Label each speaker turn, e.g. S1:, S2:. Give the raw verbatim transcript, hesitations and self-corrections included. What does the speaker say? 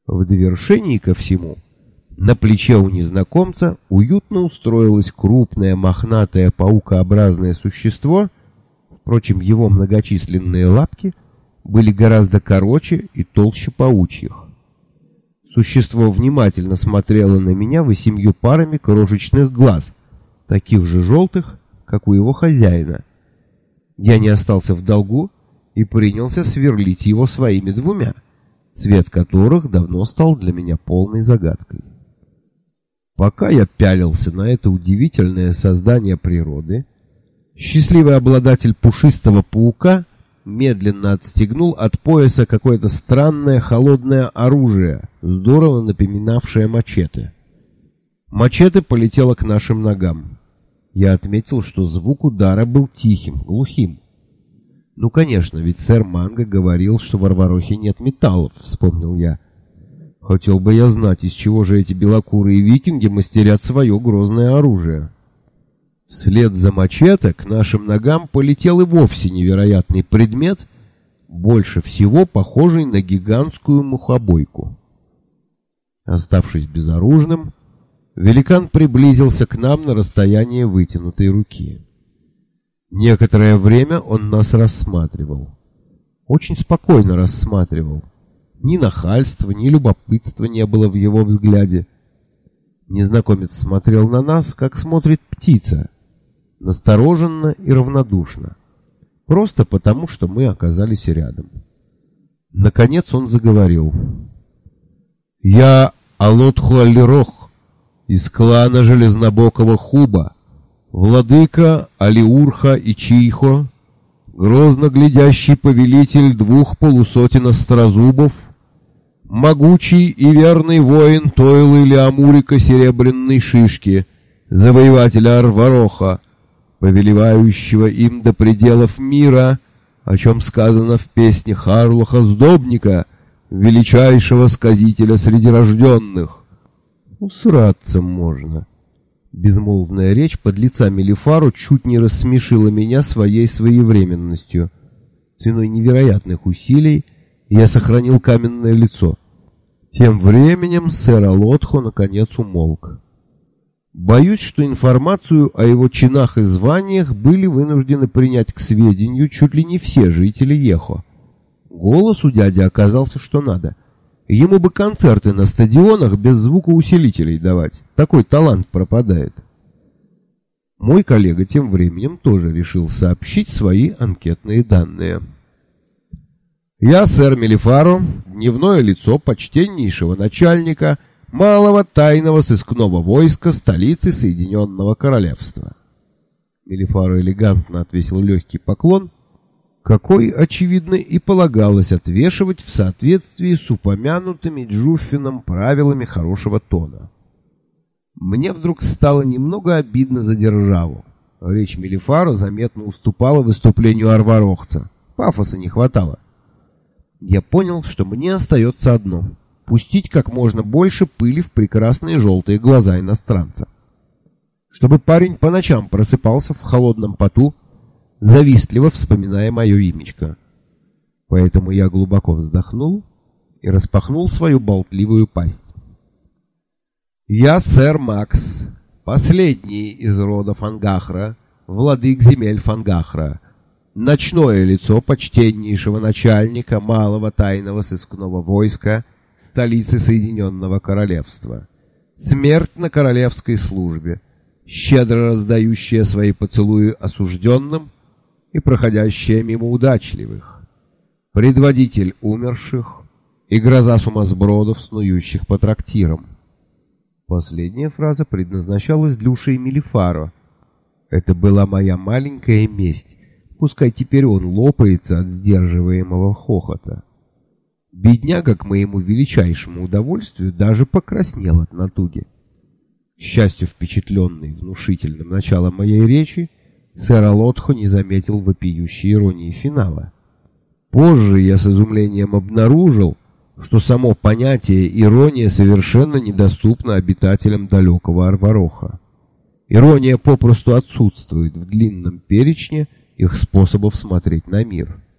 S1: В довершении ко всему, на плече у незнакомца уютно устроилось крупное мохнатое паукообразное существо. Впрочем, его многочисленные лапки были гораздо короче и толще паучьих. Существо внимательно смотрело на меня восемью парами крошечных глаз, таких же желтых, как у его хозяина. Я не остался в долгу и принялся сверлить его своими двумя, цвет которых давно стал для меня полной загадкой. Пока я пялился на это удивительное создание природы, счастливый обладатель пушистого паука медленно отстегнул от пояса какое-то странное холодное оружие, здорово напоминавшее мачете. Мачете полетело к нашим ногам. Я отметил, что звук удара был тихим, глухим. «Ну, конечно, ведь сэр Манго говорил, что в Арварохе нет металлов», — вспомнил я. «Хотел бы я знать, из чего же эти белокурые викинги мастерят свое грозное оружие». Вслед за мачете к нашим ногам полетел и вовсе невероятный предмет, больше всего похожий на гигантскую мухобойку. Оставшись безоружным, великан приблизился к нам на расстояние вытянутой руки. Некоторое время он нас рассматривал. Очень спокойно рассматривал. Ни нахальства, ни любопытства не было в его взгляде. Незнакомец смотрел на нас, как смотрит птица, настороженно и равнодушно, просто потому, что мы оказались рядом. Наконец он заговорил. «Я Алотху-Аллирох из клана Железнобокого Хуба, владыка Алиурха и Чийхо, грозно глядящий повелитель двух полусотен острозубов, могучий и верный воин Тойлы Леамурика Серебряной Шишки, завоевателя Арвароха, повелевающего им до пределов мира, о чем сказано в песне Харлоха Сдобника, величайшего сказителя среди рожденных». Усраться можно. Безмолвная речь подлеца Мелифару чуть не рассмешила меня своей своевременностью. Ценой невероятных усилий я сохранил каменное лицо. Тем временем сэр Алотхо наконец умолк. Боюсь, что информацию о его чинах и званиях были вынуждены принять к сведению чуть ли не все жители Ехо. Голос у дяди оказался что надо. Ему бы концерты на стадионах без звукоусилителей давать. Такой талант пропадает. Мой коллега тем временем тоже решил сообщить свои анкетные данные. «Я, сэр Мелифаро, дневное лицо почтеннейшего начальника малого тайного сыскного войска столицы Соединенного Королевства». Мелифаро элегантно отвесил легкий поклон, какой, очевидно, и полагалось отвешивать в соответствии с упомянутыми Джуффином правилами хорошего тона. Мне вдруг стало немного обидно за державу. Речь Мелифаро заметно уступала выступлению арварохца. Пафоса не хватало. Я понял, что мне остается одно — пустить как можно больше пыли в прекрасные желтые глаза иностранца. Чтобы парень по ночам просыпался в холодном поту, завистливо вспоминая мое имечко. Поэтому я глубоко вздохнул и распахнул свою болтливую пасть. «Я сэр Макс, последний из рода Фангахра, владык земель Фангахра, ночное лицо почтеннейшего начальника малого тайного сыскного войска столицы Соединенного Королевства, смерть на королевской службе, щедро раздающая свои поцелуи осужденным и проходящая мимо удачливых, предводитель умерших и гроза сумасбродов, снующих по трактирам». Последняя фраза предназначалась для ушей Мелифаро. Это была моя маленькая месть. Пускай теперь он лопается от сдерживаемого хохота. Бедняга, к моему величайшему удовольствию, даже покраснел от натуги. К счастью, впечатленный внушительным началом моей речи, сэр Алотхо не заметил вопиющей иронии финала. Позже я с изумлением обнаружил, что само понятие ирония совершенно недоступно обитателям далекого Арвароха. Ирония попросту отсутствует в длинном перечне их способов смотреть на мир.